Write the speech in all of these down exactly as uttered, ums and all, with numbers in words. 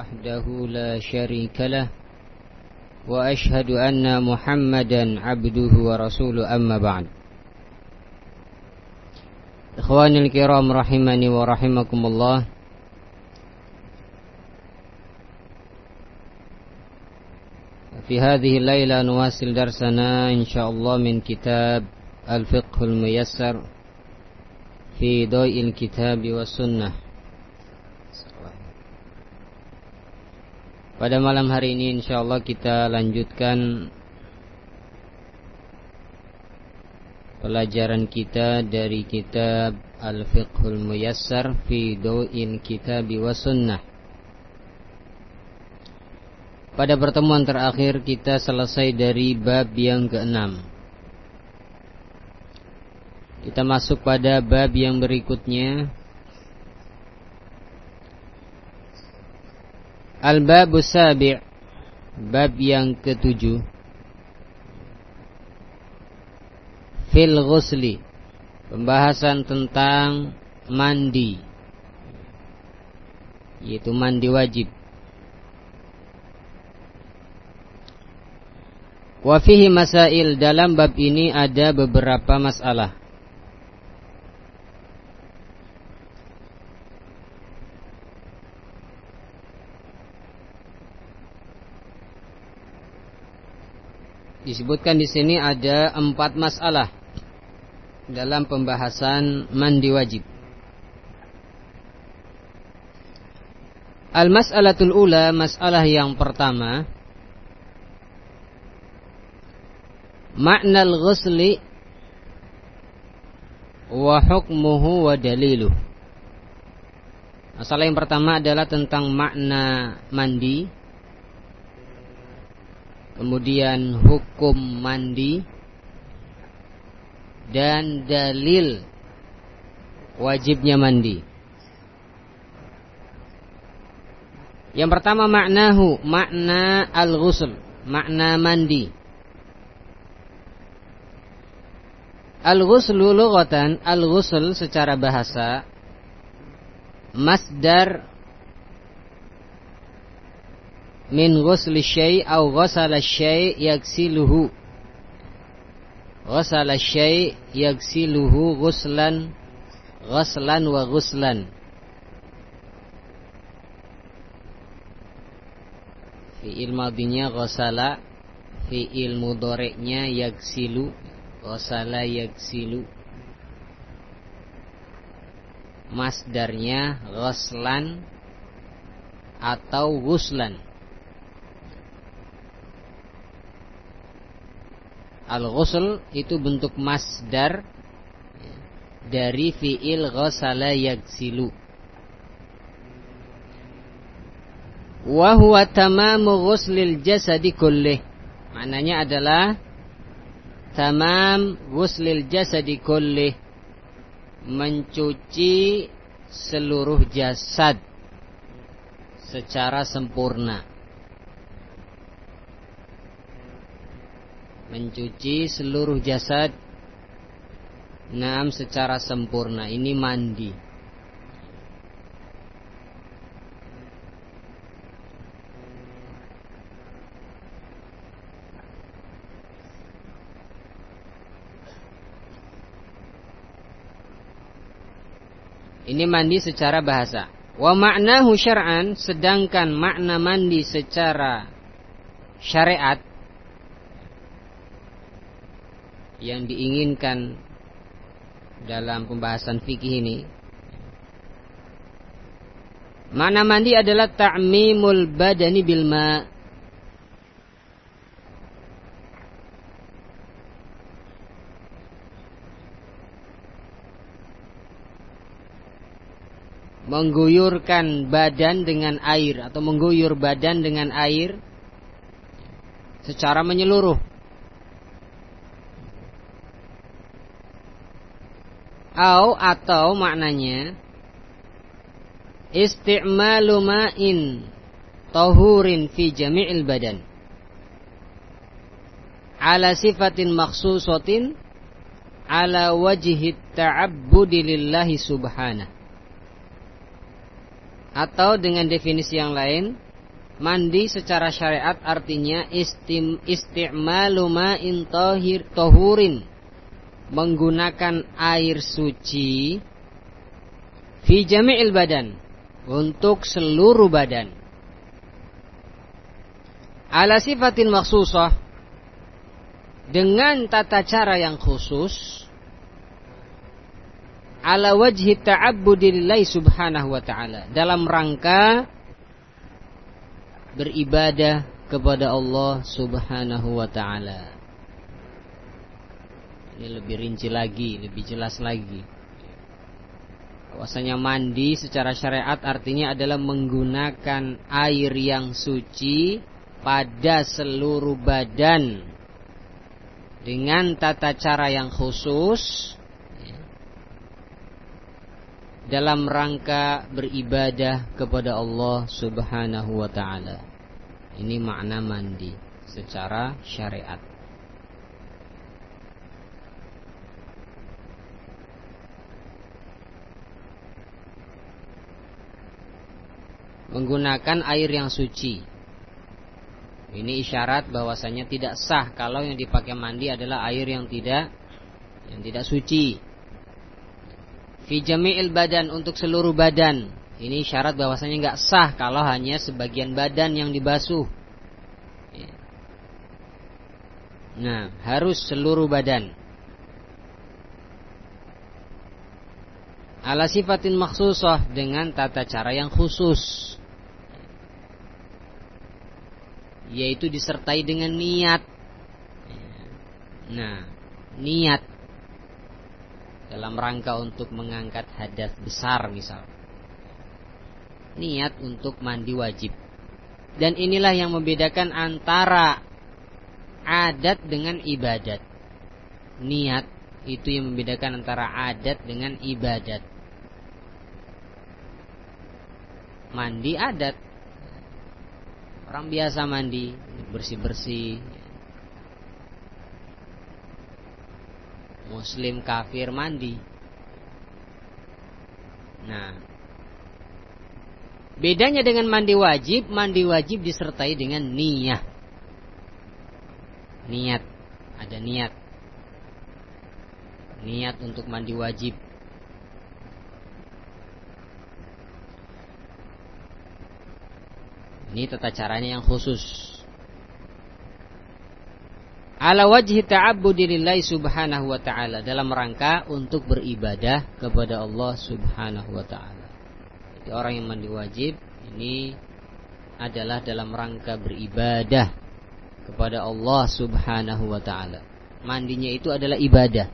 وحده لا شريك له وأشهد أن محمدا عبده ورسوله أما بعد. إخواني الكرام رحمني ورحمكم الله. في هذه الليلة نواصل درسنا إن شاء الله من كتاب الفقه الميسر في ضوء الكتاب والسنة. Pada malam hari ini insya Allah kita lanjutkan pelajaran kita dari kitab Al-Fiqhul Muyassar fi Daw'il Kitabi wa Sunnah. Pada pertemuan terakhir kita selesai dari bab yang keenam. Kita masuk pada bab yang berikutnya. Al-Babu Sabi', bab yang ketujuh. Fil ghusli, pembahasan tentang mandi, yaitu mandi wajib. Wa fihi masail, dalam bab ini ada beberapa masalah. Disebutkan di sini ada empat masalah dalam pembahasan mandi wajib. Al-mas'alatul ula, masalah yang pertama, makna al-ghusli wa hukmuhu wa daliluh. Masalah yang pertama adalah tentang makna mandi, kemudian hukum mandi, dan dalil wajibnya mandi. Yang pertama maknahu, makna al-ghusl, makna mandi. Al-ghuslu lughatan, al-ghusl secara bahasa masdar min ghusli syai' au ghasala syai' yaghsiluhu. Ghasala syai' yaghsiluhu ghuslan ghaslan wa ghuslan. Fi'il madinya ghasala, fi'il mudhari'nya yaghsilu, ghasala yaghsilu. Masdarnya ghaslan atau ghuslan. Al-ghusl itu bentuk masdar dari fi'il ghasala yaghsilu. Wa huwa tamamu ghuslil jasadi kullih. Maknanya adalah tamam ghuslil jasadi kullih, mencuci seluruh jasad secara sempurna. Mencuci seluruh jasad naam secara sempurna, ini mandi. Ini mandi secara bahasa. Wa ma'nahu syar'an, sedangkan makna mandi secara syariat yang diinginkan dalam pembahasan fikih ini, makna mandi adalah ta'mimul badani bil ma', mengguyurkan badan dengan air atau mengguyur badan dengan air secara menyeluruh. Au atau maknanya isti'malu ma'in tahurin fi jami'il badan ala sifatin makhsusatin ala wajhi ta'abbudi lillahi subhanahu. Atau dengan definisi yang lain, Mandi secara syariat artinya istim, isti'malu ma'in tahir tahurin, menggunakan air suci fi jami'il badan, untuk seluruh badan, ala sifatin maksusah, dengan tata cara yang khusus, ala wajhi ta'abbudi lillahi subhanahu wa ta'ala, dalam rangka beribadah kepada Allah subhanahu wa ta'ala. Ini lebih rinci lagi, lebih jelas lagi. Bahwasanya mandi secara syariat artinya adalah menggunakan air yang suci pada seluruh badan dengan tata cara yang khusus dalam rangka beribadah kepada Allah subhanahu wa ta'ala. Ini makna mandi secara syariat. Menggunakan air yang suci. Ini isyarat bahwasanya tidak sah kalau yang dipakai mandi adalah air yang tidak yang tidak suci. Fi jami'il badan, untuk seluruh badan. Ini syarat bahwasanya enggak sah kalau hanya sebagian badan yang dibasuh. Nah, harus seluruh badan. Ala sifatin maksusah, dengan tata cara yang khusus, yaitu disertai dengan niat. Nah, niat dalam rangka untuk mengangkat hadas besar misal. Niat untuk mandi wajib. Dan inilah yang membedakan antara adat dengan ibadat. Niat itu yang membedakan antara adat dengan ibadat. Mandi adat, orang biasa mandi, bersih-bersih. Muslim kafir mandi. Nah, bedanya dengan mandi wajib, mandi wajib disertai dengan niyah. Niat, ada niat. Niat untuk mandi wajib. Ini tata caranya yang khusus. Ala wajhi ta'abbudi lillahi subhanahu wa ta'ala, dalam rangka untuk beribadah kepada Allah subhanahu wa ta'ala. Jadi orang yang mandi wajib ini adalah dalam rangka beribadah kepada Allah subhanahu wa ta'ala. Mandinya itu adalah ibadah.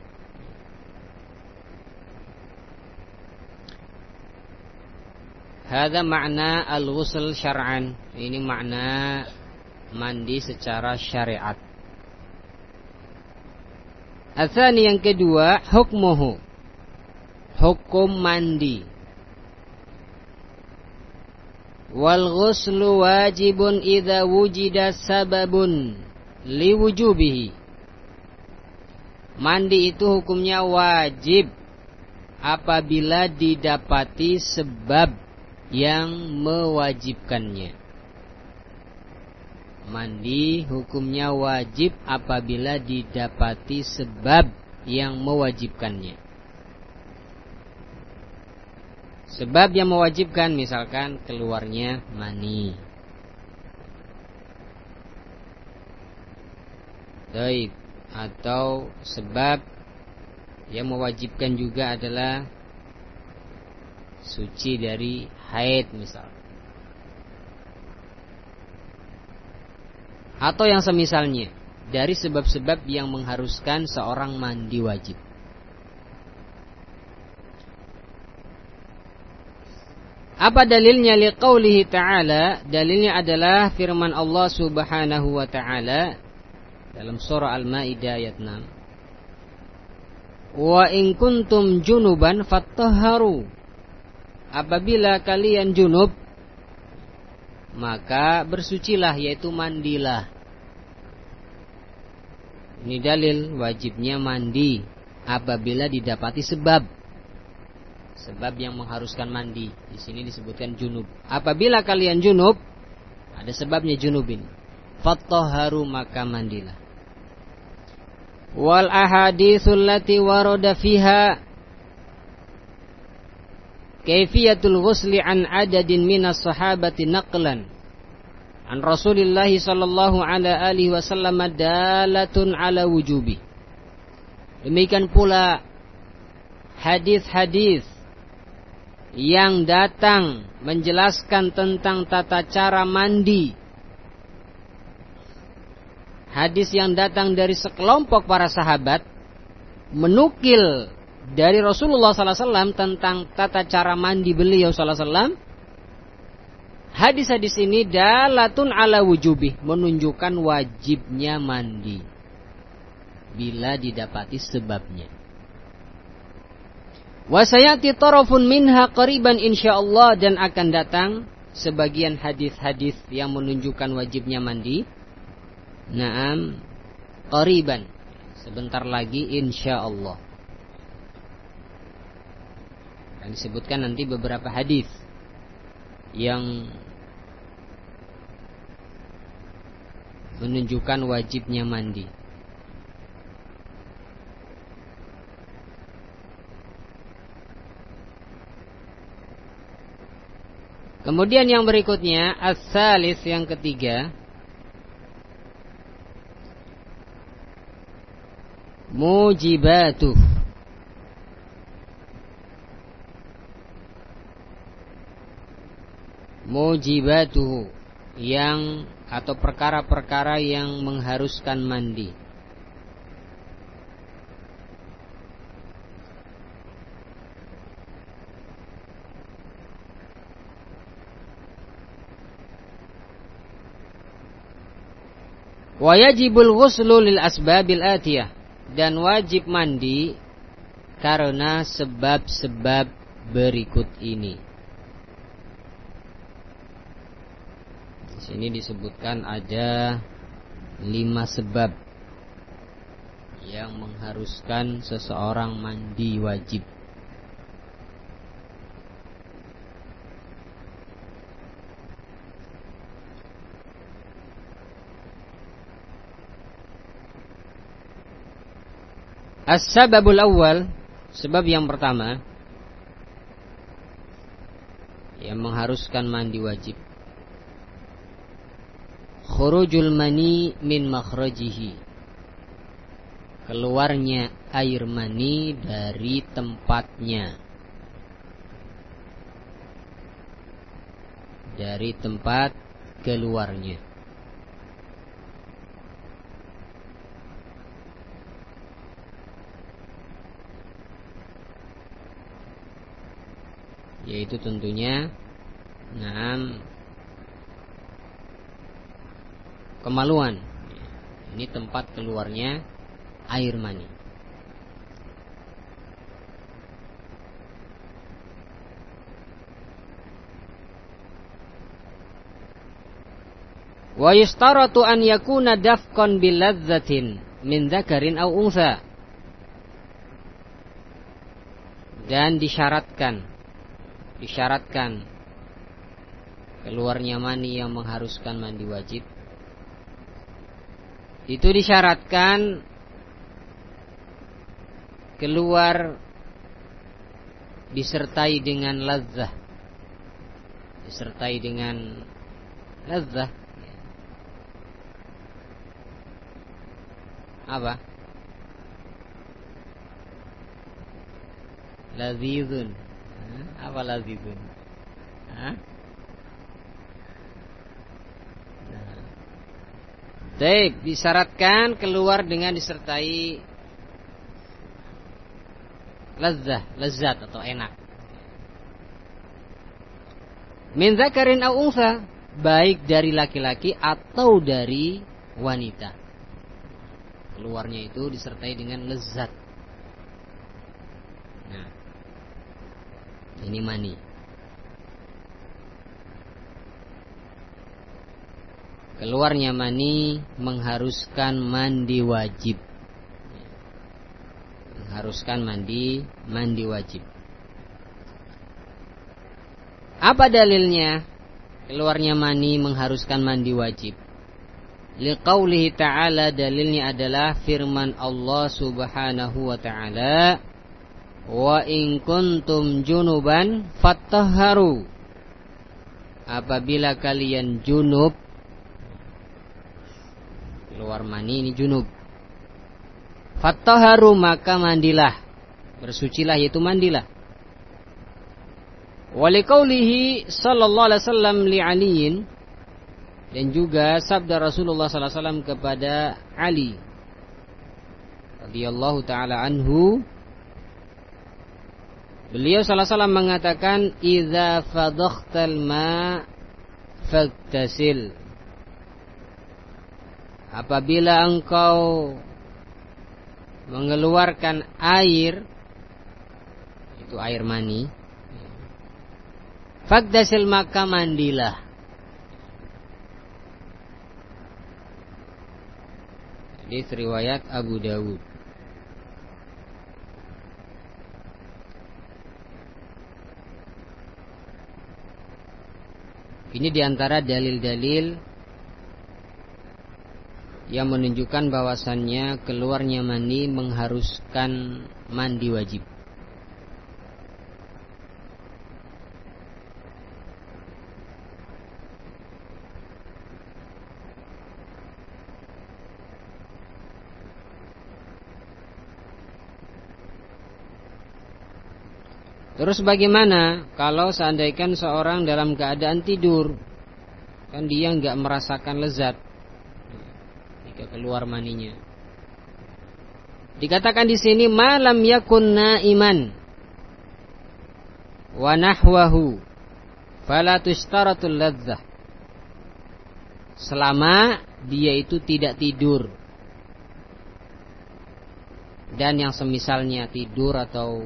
Hada makna al-ghusl syar'an. Ini makna mandi secara syariat. Atsani, yang kedua, hukmuhu, hukum mandi. Wal ghuslu wajibun idza wujida sababun liwujubihi. Mandi itu hukumnya wajib apabila didapati sebab yang mewajibkannya. Mandi hukumnya wajib apabila didapati sebab yang mewajibkannya. Sebab yang mewajibkan, misalkan keluarnya mani. Baik, atau sebab yang mewajibkan juga adalah suci dari haid misal, atau yang semisalnya dari sebab-sebab yang mengharuskan seorang mandi wajib. Apa dalilnya? Liqaulihi ta'ala, dalilnya adalah firman Allah subhanahu wa ta'ala dalam surah Al-Maidah ayat enam. Wa in kuntum junuban fattahharu. Apabila kalian junub, maka bersucilah, yaitu mandilah. Ini dalil wajibnya mandi apabila didapati sebab. Sebab yang mengharuskan mandi. Di sini disebutkan junub. Apabila kalian junub, Ada sebabnya junub ini. Fattaharu, maka mandilah. Wal ahaditsul lati warada fiha kaifiyatul ghusli an adadin minas sahabati naqlan an Rasulillah sallallahu alaihi wasallam dalatun ala wujubi. Demikian pula hadis-hadis yang datang menjelaskan tentang tata cara mandi. Hadis yang datang dari sekelompok para sahabat menukil dari Rasulullah sallallahu alaihi wasallam tentang tata cara mandi beliau sallallahu alaihi wasallam. Hadis-hadis ini dalatun ala wujubi, menunjukkan wajibnya mandi bila didapati sebabnya. Wa sayati tarafun minha qariban insyaallah, dan akan datang sebagian hadis-hadis yang menunjukkan wajibnya mandi. Naam, qariban, sebentar lagi insyaallah. Akan disebutkan nanti beberapa hadis yang menunjukkan wajibnya mandi. Kemudian yang berikutnya, as-salis, yang ketiga, mujibatuh. Mujibatuh, yang atau perkara-perkara yang mengharuskan mandi. Wa yajibul ghuslu lil asbabil atiyah, dan wajib mandi karena sebab-sebab berikut ini. Di sini disebutkan ada lima sebab yang mengharuskan seseorang mandi wajib. As-sababul awal, sebab yang pertama yang mengharuskan mandi wajib, khurujul mani min makhrajihi, keluarnya air mani dari tempatnya, dari tempat keluarnya. Yaitu tentunya naam kemaluan. Ini tempat keluarnya air mani. Wa yustaratu an yakuna dafqan bil ladzatin min dzakarin aw untha, dan disyaratkan disyaratkan keluarnya mani yang mengharuskan mandi wajib itu disyaratkan keluar disertai dengan ladzah, disertai dengan ladzah. Apa? Lazizun. Apa lazizun? Hah? Nah. Baik, disyaratkan keluar dengan disertai lezah, lezat atau enak. Min dzakarin aw untha, baik dari laki-laki atau dari wanita. Keluarnya itu disertai dengan lezat. Nah, ini mani. Keluarnya mani mengharuskan mandi wajib. Mengharuskan mandi mandi wajib. Apa dalilnya? keluarnya mani mengharuskan mandi wajib? Liqaulihi ta'ala, dalilnya adalah firman Allah subhanahu wa ta'ala, wa in kuntum junuban fattahharu. Apabila kalian junub, keluar mani ini junub, fattahharu maka mandilah, bersucilah yaitu mandilah. Wa liqaulihi sallallahu alaihi wasallam li Aliin, dan juga sabda Rasulullah sallallahu alaihi wasallam kepada Ali radhiyallahu taala anhu, beliau sallallahu alaihi wasallam mengatakan, idza fadakhtal ma faghtasil. Apabila engkau mengeluarkan air, itu air mani, faghtasil maka mandilah. Hadis riwayat Abu Dawud. Ini diantara dalil-dalil yang menunjukkan bahwasannya keluarnya mani mengharuskan mandi wajib. Terus bagaimana kalau seandainya seorang dalam keadaan tidur, kan dia nggak merasakan lezat jika keluar maninya? Dikatakan di sini malam yakun naiman wa nahwahu fala tushtaratul ladzah. Selama dia itu tidak tidur dan yang semisalnya tidur atau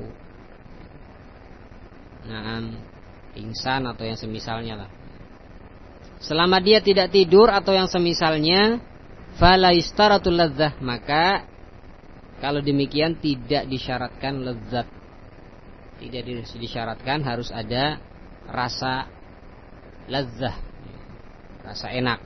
Naam, pingsan atau yang semisalnya lah. Selama dia tidak tidur atau yang semisalnya, fala yustaratul ladzah, maka kalau demikian tidak disyaratkan lezat. Tidak disyaratkan harus ada rasa lezat, rasa enak.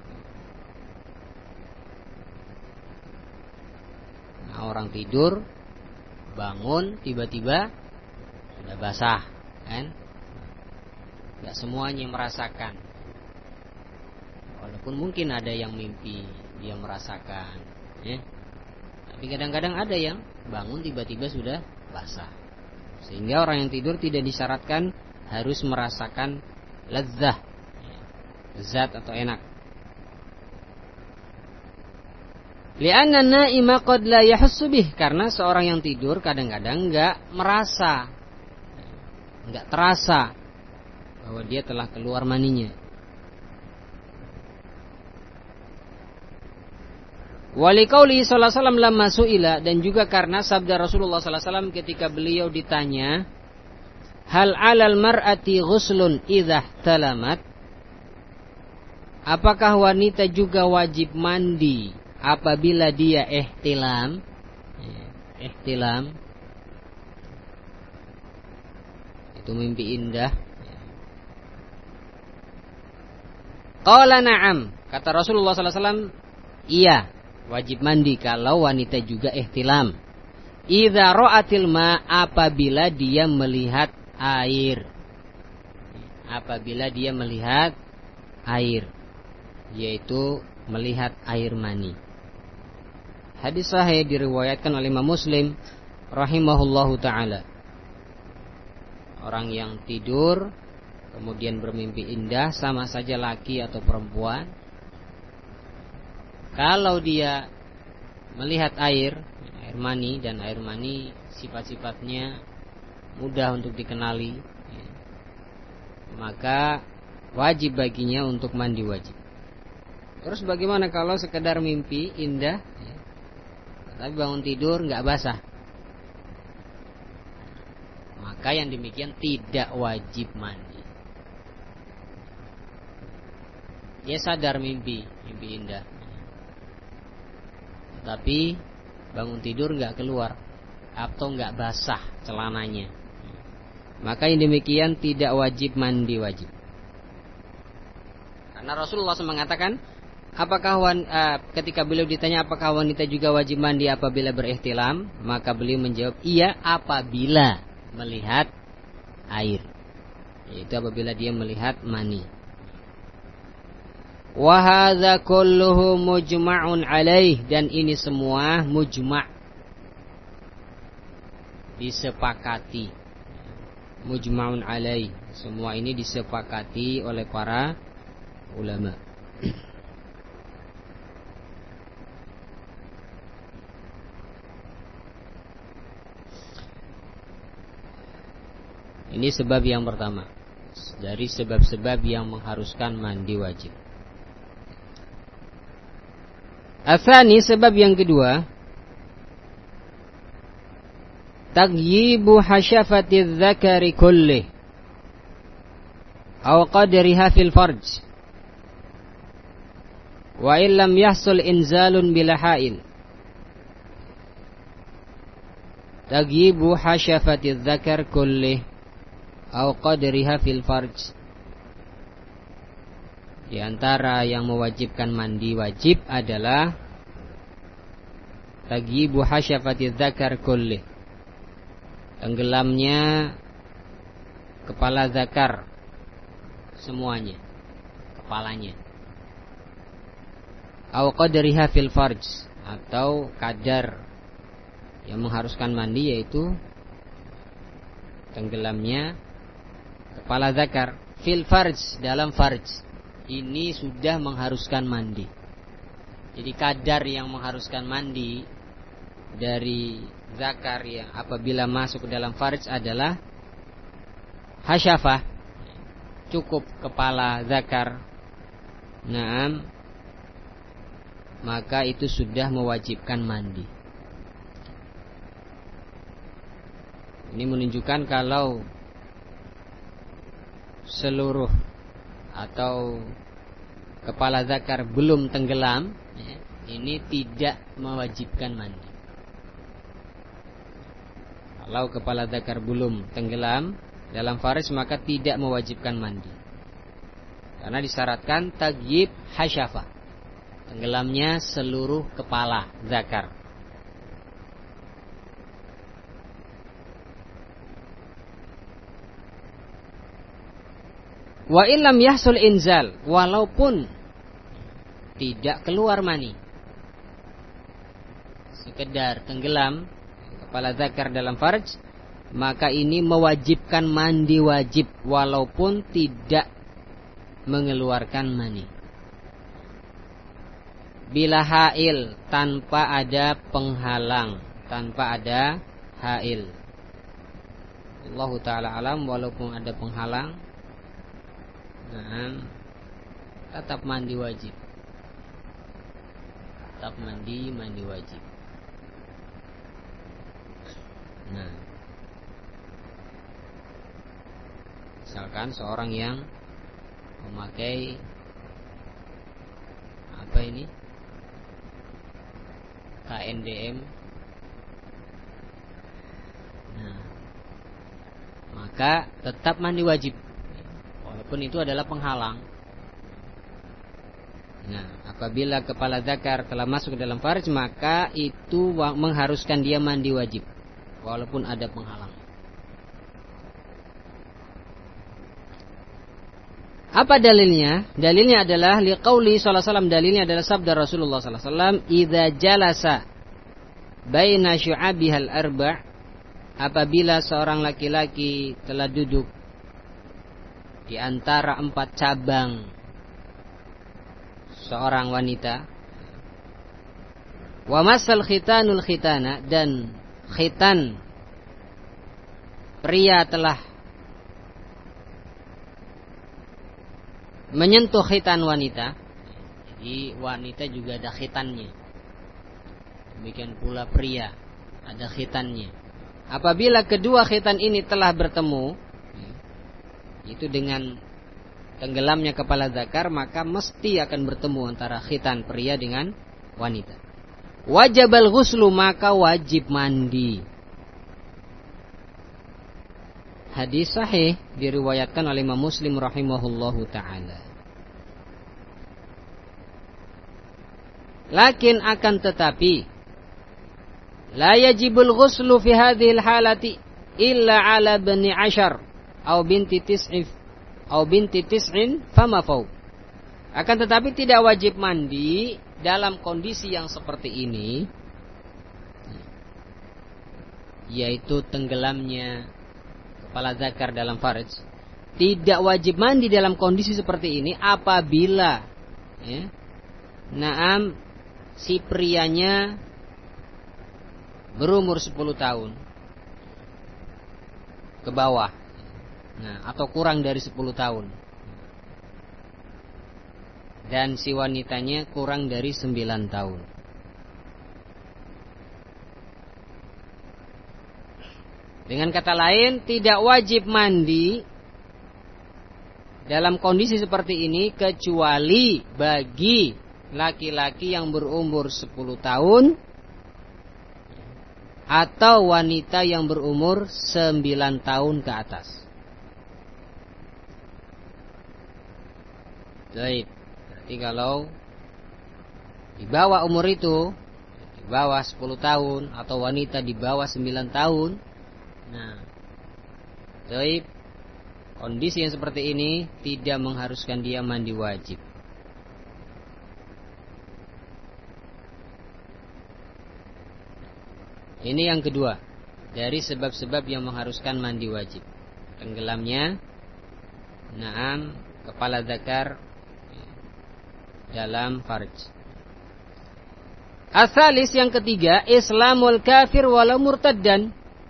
Nah, orang tidur, bangun tiba-tiba sudah basah, kan? Gak semuanya merasakan. Walaupun mungkin ada yang mimpi dia merasakan, ya. Tapi kadang-kadang ada yang bangun tiba-tiba sudah basah. Sehingga orang yang tidur tidak disyaratkan harus merasakan lezat, lezat atau enak. Li'anna naima qad la yahussu bih, karena seorang yang tidur kadang-kadang enggak merasa, enggak terasa bahwa dia telah keluar maninya. Walikauli sallallahu alaihi wasallam lamma su'ila, dan juga karena sabda Rasulullah sallallahu alaihi wasallam ketika beliau ditanya, hal 'alal mar'ati ghuslun idza talamat, apakah wanita juga wajib mandi apabila dia ihtilam? Ihtilam itu mimpi indah. Qala na'am, kata Rasulullah sallallahu alaihi wasallam, iya, wajib mandi kalau wanita juga ihtilam. Idza ra'atil ma, apabila dia melihat air. Apabila dia melihat air, yaitu melihat air mani. Hadis sahih diriwayatkan oleh Imam Muslim rahimahullahu taala. Orang yang tidur kemudian bermimpi indah, sama saja laki atau perempuan, kalau dia melihat air, air mani, dan air mani sifat-sifatnya mudah untuk dikenali, maka wajib baginya untuk mandi wajib. Terus bagaimana kalau sekedar mimpi indah, tapi bangun tidur nggak basah? Maka yang demikian tidak wajib mandi. Dia sadar mimpi, mimpi indah, tapi bangun tidur nggak keluar atau nggak basah celananya, maka yang demikian tidak wajib mandi wajib. Karena Rasulullah shallallahu alaihi wasallam mengatakan, apakah wan, uh, ketika beliau ditanya apakah wanita juga wajib mandi apabila berihtilam, maka beliau menjawab, iya apabila melihat air, yaitu apabila dia melihat mani. Wa hadza kulluhu mujma'un alaih, dan ini semua mujma', disepakati. Mujma'un alaih, semua ini disepakati oleh para ulama. Ini sebab yang pertama dari sebab-sebab yang mengharuskan mandi wajib. Atsani, sebab yang kedua, taghyibu hasyafati dzakari kullih aw qadriha fil farj wa illam yahsul inzalun bila ha'il. Taghyibu hasyafati dzakar kullih aw qadriha fil farj. Di antara yang mewajibkan mandi wajib adalah taghyibu hasyafati dzakar kullih, tenggelamnya kepala zakar semuanya, kepalanya. Aw qadriha fil farj, atau kadar yang mengharuskan mandi yaitu tenggelamnya kepala zakar fil farj, dalam farj. Ini sudah mengharuskan mandi. Jadi kadar yang mengharuskan mandi dari zakar yang apabila masuk ke dalam farj adalah hasyafah, cukup kepala zakar. Naam, maka itu sudah mewajibkan mandi. Ini menunjukkan kalau seluruh atau kepala zakar belum tenggelam, ya, ini tidak mewajibkan mandi. Kalau kepala zakar belum tenggelam dalam farj, maka tidak mewajibkan mandi, karena disyaratkan taghyib hasyafah, tenggelamnya seluruh kepala zakar. Wa illam yahsul inzal, walaupun tidak keluar mani, sekedar tenggelam kepala zakar dalam farj, maka ini mewajibkan mandi wajib walaupun tidak mengeluarkan mani. Bila hail, tanpa ada penghalang, tanpa ada hail. Allahu ta'ala alam, walaupun ada penghalang, nah, tetap mandi wajib. Tetap mandi, mandi wajib. Nah, misalkan seorang yang memakai apa ini, K N D M, nah, maka tetap mandi wajib walaupun itu adalah penghalang. Nah, apabila kepala zakar telah masuk ke dalam farj, maka itu mengharuskan dia mandi wajib walaupun ada penghalang. Apa dalilnya? Dalilnya adalah liqauli sallallahu alaihi wasallam, dalilnya adalah sabda Rasulullah sallallahu alaihi wasallam, idza jalasa baina syu'abihal arba', apabila seorang laki-laki telah duduk di antara empat cabang seorang wanita, wa masal khitanul khitana, dan khitan pria telah menyentuh khitan wanita. Jadi wanita juga ada khitannya, demikian pula pria ada khitannya. Apabila kedua khitan ini telah bertemu, itu dengan tenggelamnya kepala zakar, maka mesti akan bertemu antara khitan pria dengan wanita. Wajibal ghuslu, maka wajib mandi. Hadis sahih diriwayatkan oleh Imam Muslim rahimahullahu ta'ala. Lakin akan tetapi la yajibul ghuslu fi hadhil halati illa ala bani ashar au binti tis'if au binti tis'in fama fawq. Akan tetapi tidak wajib mandi dalam kondisi yang seperti ini, yaitu tenggelamnya kepala zakar dalam farj. Tidak wajib mandi dalam kondisi seperti ini apabila ya, naam si prianya berumur sepuluh tahun ke bawah, nah, atau kurang dari sepuluh tahun, dan si wanitanya kurang dari sembilan tahun. Dengan kata lain, tidak wajib mandi dalam kondisi seperti ini kecuali bagi laki-laki yang berumur sepuluh tahun atau wanita yang berumur sembilan tahun ke atas. Baik, berarti kalau di bawah umur itu, di bawah sepuluh tahun atau wanita di bawah sembilan tahun, nah, baik, kondisi yang seperti ini tidak mengharuskan dia mandi wajib. Ini yang kedua dari sebab-sebab yang mengharuskan mandi wajib. Tenggelamnya naam kepala zakar dalam farj. Asalis yang ketiga, Islamul kafir walau murtaddan.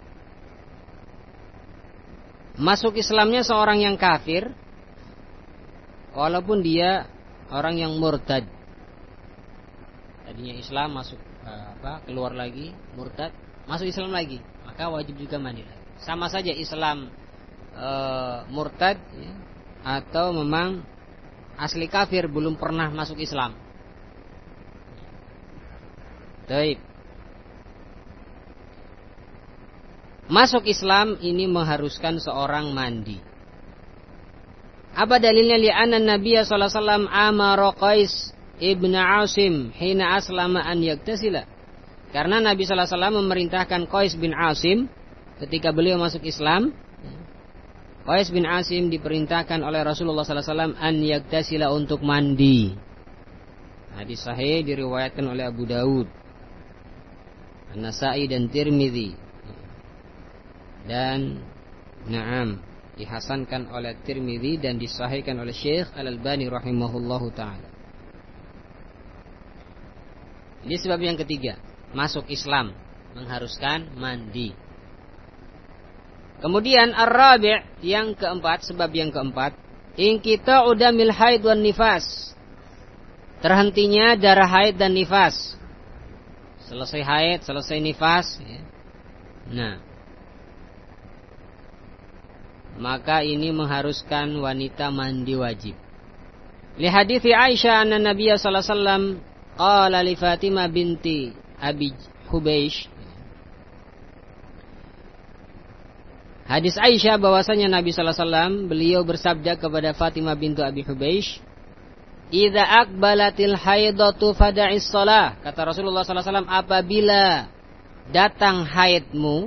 Masuk Islamnya seorang yang kafir walaupun dia orang yang murtad. Tadinya Islam masuk apa keluar lagi, murtad, masuk Islam lagi, maka wajib juga mandi lagi. Sama saja Islam e, murtad ya, atau memang asli kafir belum pernah masuk Islam. Baik. Masuk Islam ini mengharuskan seorang mandi. Apa dalilnya? Li'anna Nabi sallallahu alaihi wasallam amara Qais ibn Asim hina aslama an yaktasila. Karena Nabi sallallahu alaihi wasallam memerintahkan Qais bin Asim ketika beliau masuk Islam. Qais bin Asim diperintahkan oleh Rasulullah sallallahu alaihi wasallam an yaktasila, untuk mandi. Hadis sahih diriwayatkan oleh Abu Daud, An-Nasa'i dan Tirmidzi. Dan na'am dihasankan oleh Tirmidzi dan disahihkan oleh Syekh Al-Albani rahimahullahu taala. Ini sebab yang ketiga, masuk Islam mengharuskan mandi. Kemudian ar-rabi', yang keempat, sebab yang keempat, in kita udamil haid wan nifas, terhentinya darah haid dan nifas. Selesai haid, selesai nifas ya. Nah, maka ini mengharuskan wanita mandi wajib. Li hadithi Aisyah anna Nabiya sallallahu alaihi wasallam qala li Fatimah binti Abi Hubeish. Hadis Aisyah bahwasanya Nabi sallallahu alaihi wasallam beliau bersabda kepada Fatimah bintu Abi Hubeish, "Idza aqbalatil haidatu fada'is shalah." Kata Rasulullah sallallahu alaihi wasallam, apabila datang haidmu,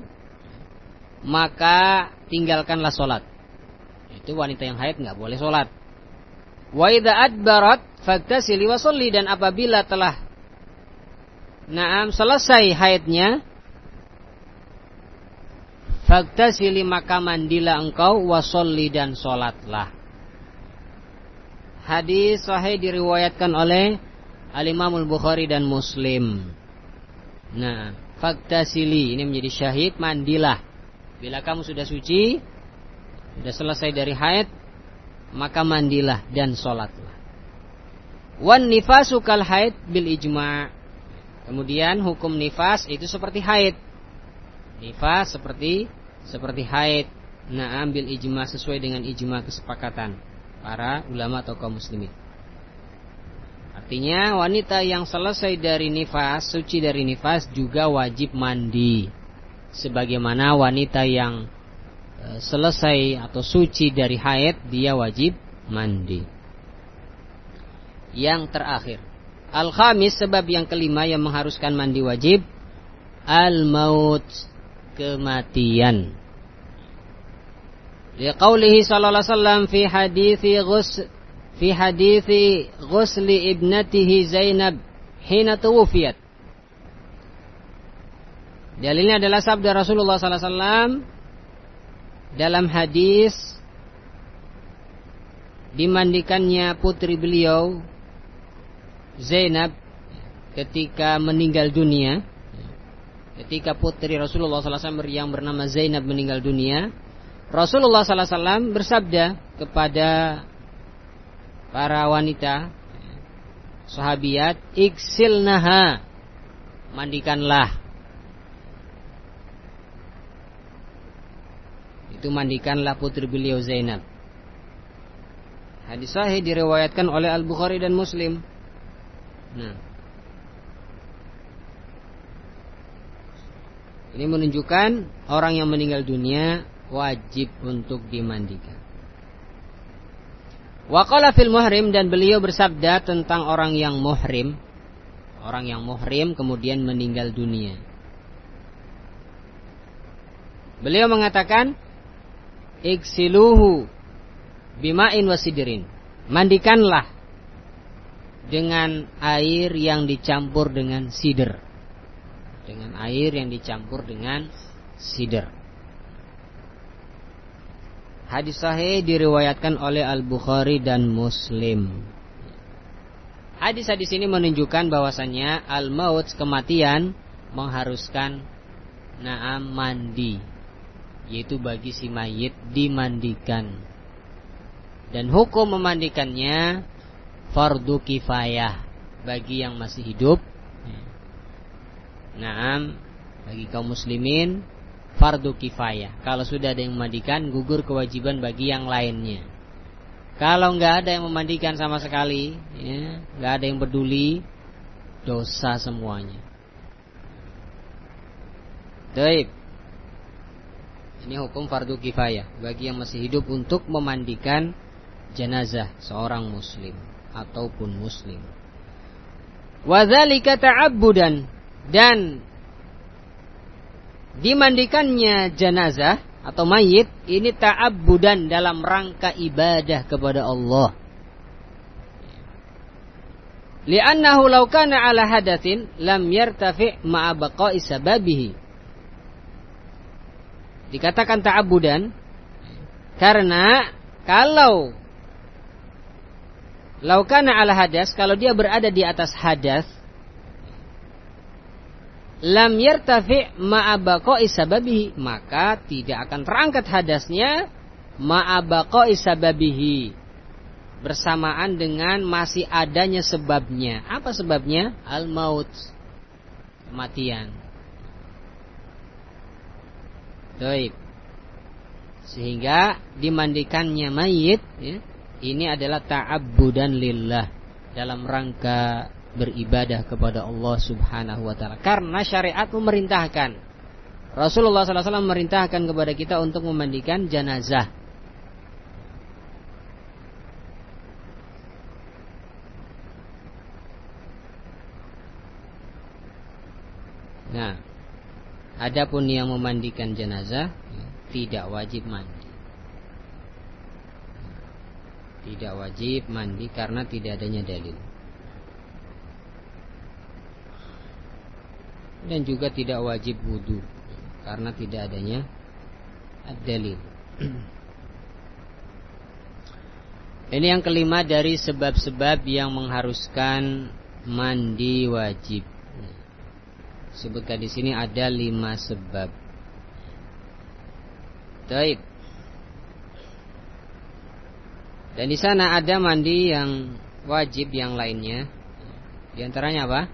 maka tinggalkanlah solat. Itu wanita yang haid nggak boleh solat. Wa idza adbarat faktasili wa sholli, dan apabila telah naam selesai haidnya, faktasili, maka mandilah engkau, wa sholli, dan solatlah. Hadis sahih diriwayatkan oleh Al-Imam Al-Bukhari dan Muslim. Nah, faktasili ini menjadi syahid, mandilah. Bila kamu sudah suci, sudah selesai dari haid, maka mandilah dan sholatlah. Wan nifasu kal haid bil ijma'. Kemudian hukum nifas itu seperti haid. Nifas seperti seperti haid. Nah, ambil ijma', sesuai dengan ijma' kesepakatan para ulama atau kaum muslimin. Artinya wanita yang selesai dari nifas, suci dari nifas, juga wajib mandi, sebagaimana wanita yang e, selesai atau suci dari haid, dia wajib mandi. Yang terakhir, Al-khamis, sebab yang kelima yang mengharuskan mandi wajib, al-maut, kematian. Liqaulihi sallallahu alaihi wasallam fi hadithi ghus fi hadithi ghusli ibnatihi Zainab hina tuwfiyat. Dalilnya adalah sabda Rasulullah sallallahu alaihi wasallam dalam hadis dimandikannya putri beliau Zainab ketika meninggal dunia. Ketika putri Rasulullah sallallahu alaihi wasallam yang bernama Zainab meninggal dunia, Rasulullah sallallahu alaihi wasallam bersabda kepada para wanita sahabiat, iksilnaha, mandikanlah. Itu mandikanlah putri beliau Zainab. Hadis sahih diriwayatkan oleh Al-Bukhari dan Muslim. Nah, ini menunjukkan orang yang meninggal dunia wajib untuk dimandikan. Wa qala fil muhrim, dan beliau bersabda tentang orang yang muhrim, orang yang muhrim kemudian meninggal dunia. Beliau mengatakan, iksiluhu bima'in wasidrin, mandikanlah dengan air yang dicampur dengan sidr, dengan air yang dicampur dengan sidr. Hadis sahih diriwayatkan oleh Al-Bukhari dan Muslim. Hadis-hadis ini menunjukkan bahwasannya al-maut, kematian, mengharuskan na'am mandi, yaitu bagi si mayit dimandikan. Dan hukum memandikannya fardu kifayah bagi yang masih hidup. Naam, bagi kaum muslimin fardu kifayah. Kalau sudah ada yang memandikan, gugur kewajiban bagi yang lainnya. Kalau nggak ada yang memandikan sama sekali, ya, nggak ada yang peduli, dosa semuanya. Baik. Ini hukum fardu kifayah bagi yang masih hidup untuk memandikan jenazah seorang muslim ataupun muslim. Wa dzalika ta'abbudan, dan dimandikannya jenazah atau mayit ini ta'abbudan dalam rangka ibadah kepada Allah. Li'annahu law kana 'ala hadatsin lam yartafi' ma'a baqa'i sababihi. Dikatakan ta'abbudan karena kalau laukana ala hadas, kalau dia berada di atas hadas, lam yartafi ma'a baqa'i sababihi, maka tidak akan terangkat hadasnya ma'a baqa'i sababihi, bersamaan dengan masih adanya sebabnya. Apa sebabnya? Al-maut, kematian. Baik. Sehingga dimandikannya mayit, ya, ini adalah ta'abbudan lillah, dalam rangka beribadah kepada Allah Subhanahu wa taala. Karena syariat memerintahkan, Rasulullah sallallahu alaihi wasallam memerintahkan kepada kita untuk memandikan jenazah. Nah, adapun yang memandikan jenazah tidak wajib mandi. Tidak wajib mandi karena tidak adanya dalil. Dan juga tidak wajib wudu karena tidak adanya dalil. Ini yang kelima dari sebab-sebab yang mengharuskan mandi wajib. Sebutkan di sini ada lima sebab. Baik. Dan di sana ada mandi yang wajib yang lainnya. Di antaranya apa?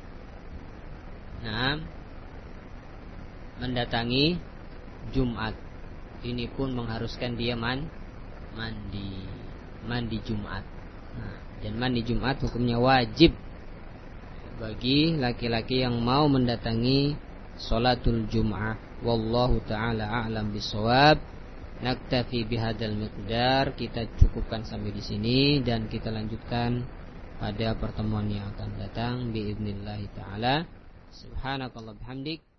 Nah, mendatangi Jumat. Ini pun mengharuskan dia man, mandi, mandi Jumat. Nah, dan mandi Jumat hukumnya wajib bagi laki-laki yang mau mendatangi sholatul Jum'ah. Wallahu ta'ala a'lam bishawab. Naktafi bihadzal miqdar. Kita cukupkan sampai di sini dan kita lanjutkan pada pertemuan yang akan datang biidznillah taala. Subhanakallah bihamdik